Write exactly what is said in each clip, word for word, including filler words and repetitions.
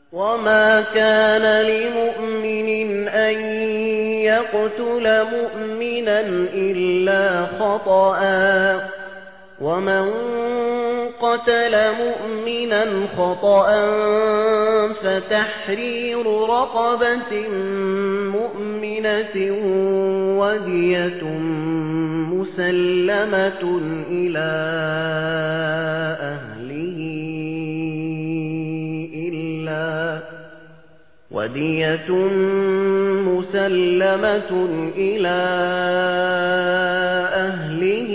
وما كان لمؤمن أن يقتل مؤمنا إلا خطأ ومن قتل مؤمنا خطأ فتحرير رقبة مؤمنة ودية مسلمة إلى أهله إلا ودية مسلمة إلى أهله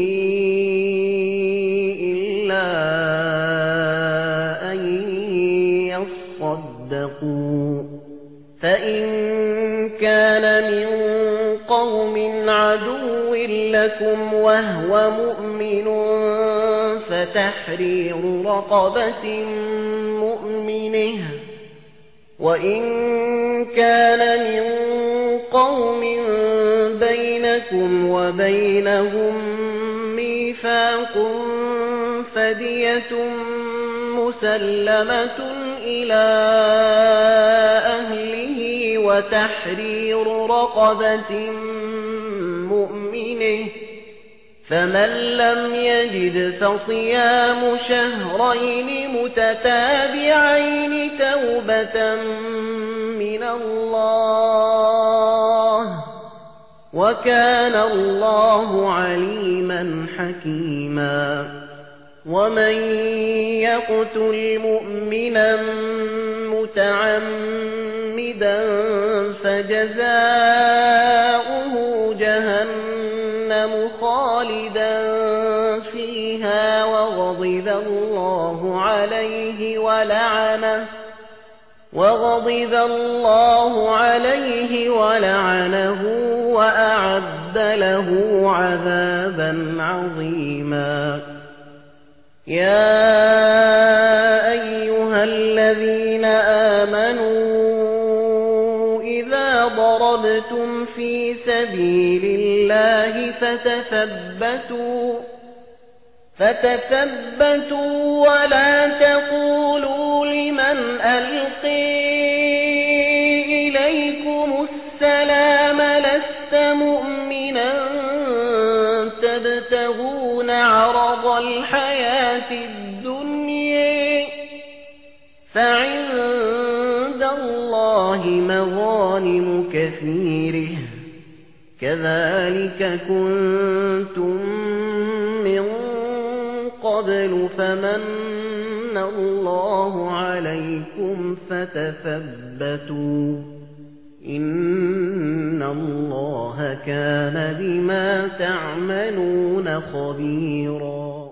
إلا أن يصدقوا فإن كان من قوم عدو لكم وهو مؤمن فتحرير رقبة مؤمنه وإن كان من قوم بينكم وبينهم ميثاق فدية مسلمة إلى أهله وتحرير رقبة مؤمنه فمن لم يجد فصيام شهرين متتابعين توبة من الله وكان الله عليما حكيما ومن يقتل مؤمنا متعمدا فجزاؤه جهنم خالدا فيها وغضب الله عليه ولعنه وغضب الله عليه ولعنه وأعد له عذابا عظيما يا أيها الذين آمنوا إذا ضربتم في سبيل الله فتثبتوا فتثبتوا ولا تقولوا لمن ألقي إليكم السلام لست مؤمنا تبتغون عرض الحياة الدنيا فعند الله مغانم كثيره كذلك كنتم من قبل فمن الله عليكم فتثبتوا إن الله كان بما تعملون خبيرا.